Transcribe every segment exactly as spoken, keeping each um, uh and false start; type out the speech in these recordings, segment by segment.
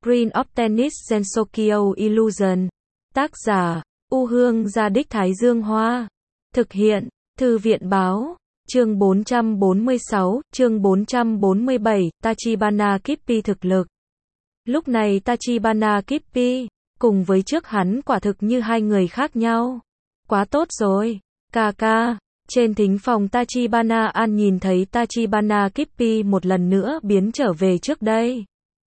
Green of Tennis Gensokyo Illusion. Tác giả, U Hương Gia Đích Thái Dương Hoa. Thực hiện, Thư viện Báo. Chương bốn trăm bốn mươi sáu, chương bốn trăm bốn mươi bảy, Tachibana Kippi thực lực. Lúc này Tachibana Kippi, cùng với trước hắn quả thực như hai người khác nhau. Quá tốt rồi, ca ca. Trên thính phòng Tachibana An nhìn thấy Tachibana Kippi một lần nữa biến trở về trước đây.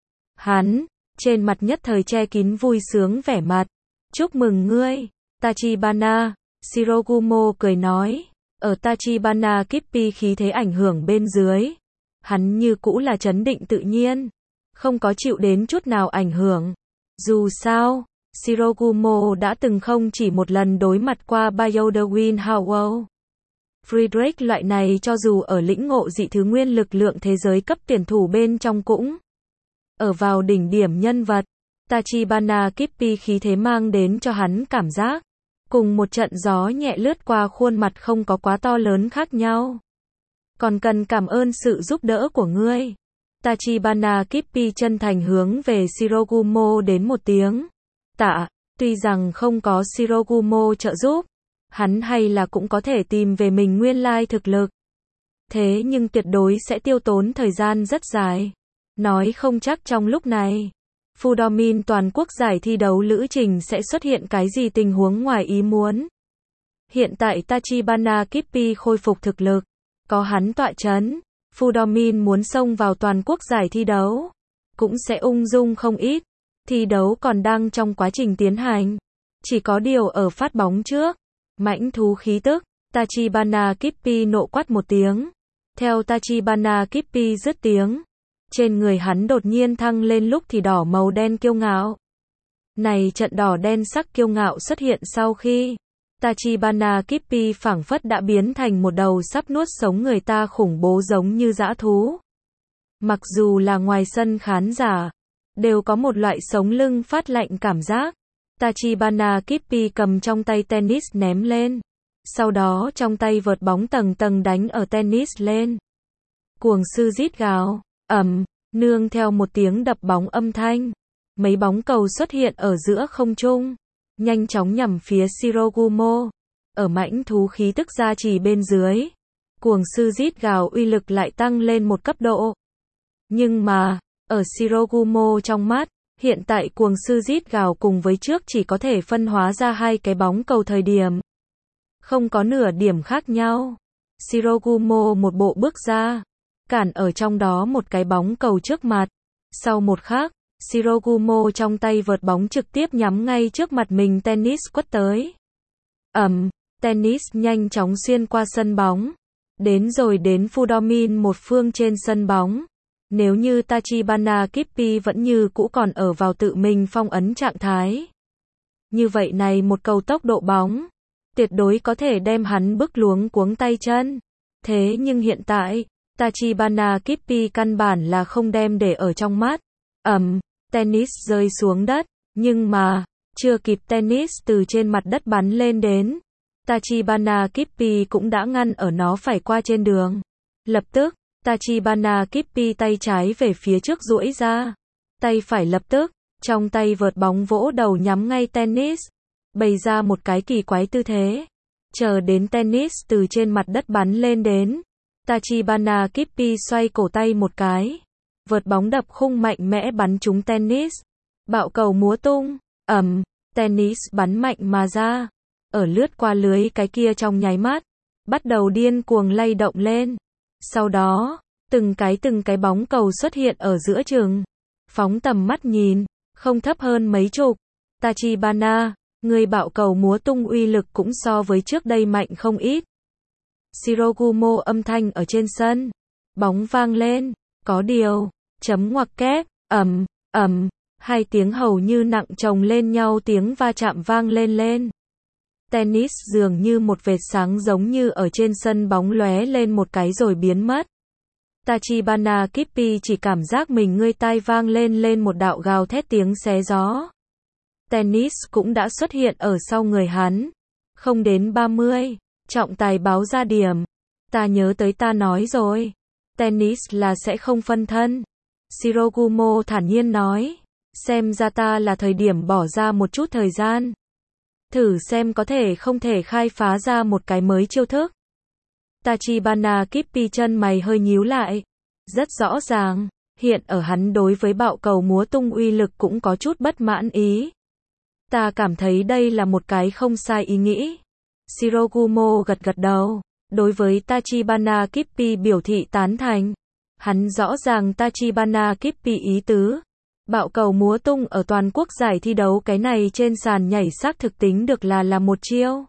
Hắn, trên mặt nhất thời che kín vui sướng vẻ mặt. Chúc mừng ngươi, Tachibana. Shirogumo cười nói. Ở Tachibana Kippi khí thế ảnh hưởng bên dưới. Hắn như cũ là trấn định tự nhiên. Không có chịu đến chút nào ảnh hưởng. Dù sao, Shirogumo đã từng không chỉ một lần đối mặt qua Bioderwin Howell. Friedrich loại này cho dù ở lĩnh ngộ dị thứ nguyên lực lượng thế giới cấp tuyển thủ bên trong cũng ở vào đỉnh điểm nhân vật. Tachibana Kippi khí thế mang đến cho hắn cảm giác cùng một trận gió nhẹ lướt qua khuôn mặt không có quá to lớn khác nhau. Còn cần cảm ơn sự giúp đỡ của ngươi. Tachibana Kippi chân thành hướng về Shirogumo đến một tiếng. Tạ, tuy rằng không có Shirogumo trợ giúp, hắn hay là cũng có thể tìm về mình nguyên lai thực lực. Thế nhưng tuyệt đối sẽ tiêu tốn thời gian rất dài. Nói không chắc trong lúc này, Fudomin toàn quốc giải thi đấu lữ trình sẽ xuất hiện cái gì tình huống ngoài ý muốn. Hiện tại Tachibana Kippi khôi phục thực lực, có hắn tọa chấn, Fudomin muốn xông vào toàn quốc giải thi đấu, cũng sẽ ung dung không ít. Thi đấu còn đang trong quá trình tiến hành, chỉ có điều ở phát bóng trước, mãnh thú khí tức, Tachibana Kippi nộ quát một tiếng. Theo Tachibana Kippi dứt tiếng, trên người hắn đột nhiên thăng lên lúc thì đỏ màu đen kiêu ngạo. Này trận đỏ đen sắc kiêu ngạo xuất hiện sau khi Tachibana Kippi phảng phất đã biến thành một đầu sắp nuốt sống người ta khủng bố giống như dã thú. Mặc dù là ngoài sân khán giả, đều có một loại sống lưng phát lạnh cảm giác. Tachibana Kippi cầm trong tay tennis ném lên. Sau đó trong tay vợt bóng tầng tầng đánh ở tennis lên. Cuồng sư rít gào, ầm, nương theo một tiếng đập bóng âm thanh. Mấy bóng cầu xuất hiện ở giữa không trung, nhanh chóng nhằm phía Shirogumo. Ở mãnh thú khí tức gia trì bên dưới, cuồng sư rít gào uy lực lại tăng lên một cấp độ. Nhưng mà, ở Shirogumo trong mắt, hiện tại cuồng sư rít gào cùng với trước chỉ có thể phân hóa ra hai cái bóng cầu thời điểm. Không có nửa điểm khác nhau. Shirogumo một bộ bước ra, cản ở trong đó một cái bóng cầu trước mặt. Sau một khắc, Shirogumo trong tay vợt bóng trực tiếp nhắm ngay trước mặt mình tennis quất tới. Ầm, tennis nhanh chóng xuyên qua sân bóng. Đến rồi đến Fudomin một phương trên sân bóng. Nếu như Tachibana Kippi vẫn như cũ còn ở vào tự mình phong ấn trạng thái. Như vậy này một cầu tốc độ bóng, tuyệt đối có thể đem hắn bức luống cuống tay chân. Thế nhưng hiện tại, Tachibana Kippi căn bản là không đem để ở trong mắt. Ầm, tennis rơi xuống đất, nhưng mà, chưa kịp tennis từ trên mặt đất bắn lên đến. Tachibana Kippi cũng đã ngăn ở nó phải qua trên đường. Lập tức, Tachibana Kippi tay trái về phía trước duỗi ra. Tay phải lập tức, trong tay vợt bóng vỗ đầu nhắm ngay tennis. Bày ra một cái kỳ quái tư thế. Chờ đến tennis từ trên mặt đất bắn lên đến. Tachibana Kippi xoay cổ tay một cái. Vợt bóng đập khung mạnh mẽ bắn trúng tennis. Bạo cầu múa tung. Ầm, tennis bắn mạnh mà ra. Ở lướt qua lưới cái kia trong nháy mắt. Bắt đầu điên cuồng lay động lên. Sau đó, từng cái từng cái bóng cầu xuất hiện ở giữa trường. Phóng tầm mắt nhìn, không thấp hơn mấy chục. Tachibana, người bạo cầu múa tung uy lực cũng so với trước đây mạnh không ít. Shirogumo âm thanh ở trên sân. Bóng vang lên, có điều, chấm ngoặc kép, ầm, ầm, hai tiếng hầu như nặng chồng lên nhau tiếng va chạm vang lên lên. Tennis dường như một vệt sáng giống như ở trên sân bóng lóe lên một cái rồi biến mất. Tachibana Kippi chỉ cảm giác mình ngươi tai vang lên lên một đạo gào thét tiếng xé gió. Tennis cũng đã xuất hiện ở sau người hắn. Không đến ba mươi, trọng tài báo ra điểm. Ta nhớ tới ta nói rồi. Tennis là sẽ không phân thân. Shirogumo thản nhiên nói. Xem ra ta là thời điểm bỏ ra một chút thời gian. Thử xem có thể không thể khai phá ra một cái mới chiêu thức. Tachibana Kippi chân mày hơi nhíu lại. Rất rõ ràng, hiện ở hắn đối với bạo cầu múa tung uy lực cũng có chút bất mãn ý. Ta cảm thấy đây là một cái không sai ý nghĩ. Shirogumo gật gật đầu, đối với Tachibana Kippi biểu thị tán thành. Hắn rõ ràng Tachibana Kippi ý tứ. Bạo cầu múa tung ở toàn quốc giải thi đấu cái này trên sàn nhảy xác thực tính được là là một chiêu.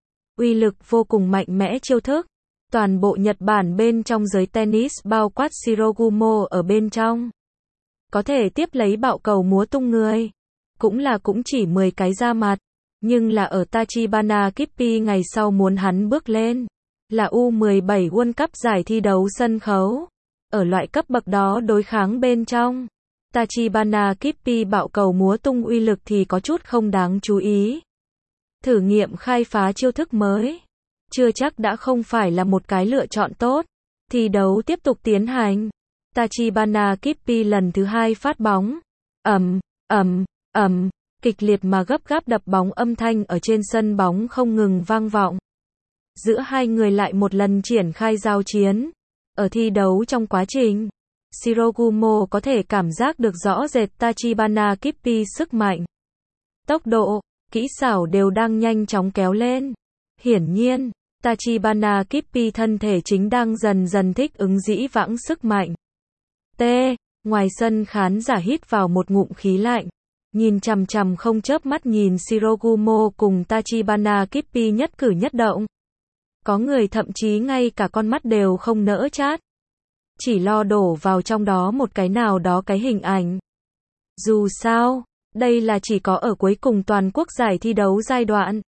Uy lực vô cùng mạnh mẽ chiêu thức. Toàn bộ Nhật Bản bên trong giới tennis bao quát Shirogumo ở bên trong. Có thể tiếp lấy bạo cầu múa tung người. Cũng là cũng chỉ mười cái ra mặt. Nhưng là ở Tachibana Kippi ngày sau muốn hắn bước lên. Là U mười bảy World Cup giải thi đấu sân khấu. Ở loại cấp bậc đó đối kháng bên trong. Tachibana Kippi bạo cầu múa tung uy lực thì có chút không đáng chú ý. Thử nghiệm khai phá chiêu thức mới. Chưa chắc đã không phải là một cái lựa chọn tốt. Thi đấu tiếp tục tiến hành. Tachibana Kippi lần thứ hai phát bóng. Ầm, ầm, ầm, kịch liệt mà gấp gáp đập bóng âm thanh ở trên sân bóng không ngừng vang vọng. Giữa hai người lại một lần triển khai giao chiến. Ở thi đấu trong quá trình, Shirogumo có thể cảm giác được rõ rệt Tachibana Kippi sức mạnh. Tốc độ, kỹ xảo đều đang nhanh chóng kéo lên. Hiển nhiên, Tachibana Kippi thân thể chính đang dần dần thích ứng dĩ vãng sức mạnh. T. Ngoài sân khán giả hít vào một ngụm khí lạnh. Nhìn chằm chằm không chớp mắt nhìn Shirogumo cùng Tachibana Kippi nhất cử nhất động. Có người thậm chí ngay cả con mắt đều không nỡ chát. Chỉ lo đổ vào trong đó một cái nào đó cái hình ảnh. Dù sao, đây là chỉ có ở cuối cùng toàn quốc giải thi đấu giai đoạn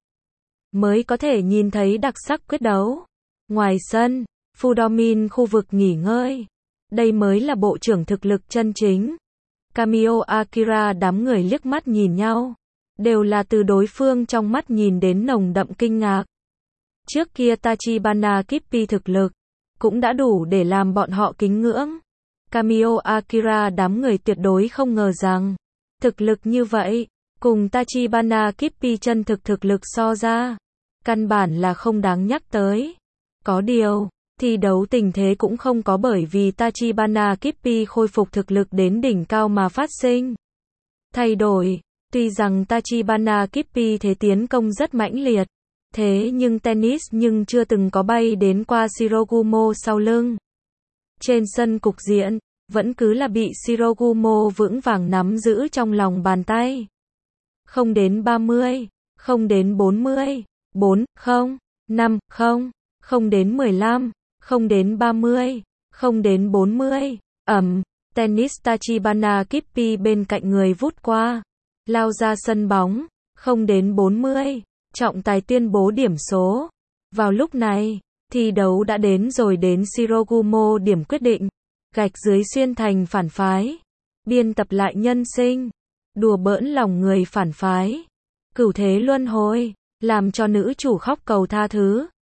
mới có thể nhìn thấy đặc sắc quyết đấu. Ngoài sân, Fudomin khu vực nghỉ ngơi. Đây mới là bộ trưởng thực lực chân chính. Kamio Akira đám người liếc mắt nhìn nhau. Đều là từ đối phương trong mắt nhìn đến nồng đậm kinh ngạc. Trước kia Tachibana Kippi thực lực cũng đã đủ để làm bọn họ kính ngưỡng. Kamio Akira đám người tuyệt đối không ngờ rằng thực lực như vậy cùng Tachibana Kippi chân thực thực lực so ra, căn bản là không đáng nhắc tới. Có điều, thi đấu tình thế cũng không có bởi vì Tachibana Kippi khôi phục thực lực đến đỉnh cao mà phát sinh thay đổi. Tuy rằng Tachibana Kippi thế tiến công rất mãnh liệt, thế nhưng tennis nhưng chưa từng có bay đến qua Shirogumo sau lưng. Trên sân cục diện, vẫn cứ là bị Shirogumo vững vàng nắm giữ trong lòng bàn tay. Không đến ba mươi, không đến bốn mươi, bốn, không, năm, không, không đến mười lăm, không đến ba mươi, không đến bốn mươi, ầm, tennis Tachibana Kippi bên cạnh người vút qua, lao ra sân bóng, không đến bốn mươi, trọng tài tuyên bố điểm số. Vào lúc này, thi đấu đã đến rồi đến Shirogumo điểm quyết định, gạch dưới xuyên thành phản phái, biên tập lại nhân sinh, đùa bỡn lòng người phản phái, cửu thế luân hồi, làm cho nữ chủ khóc cầu tha thứ.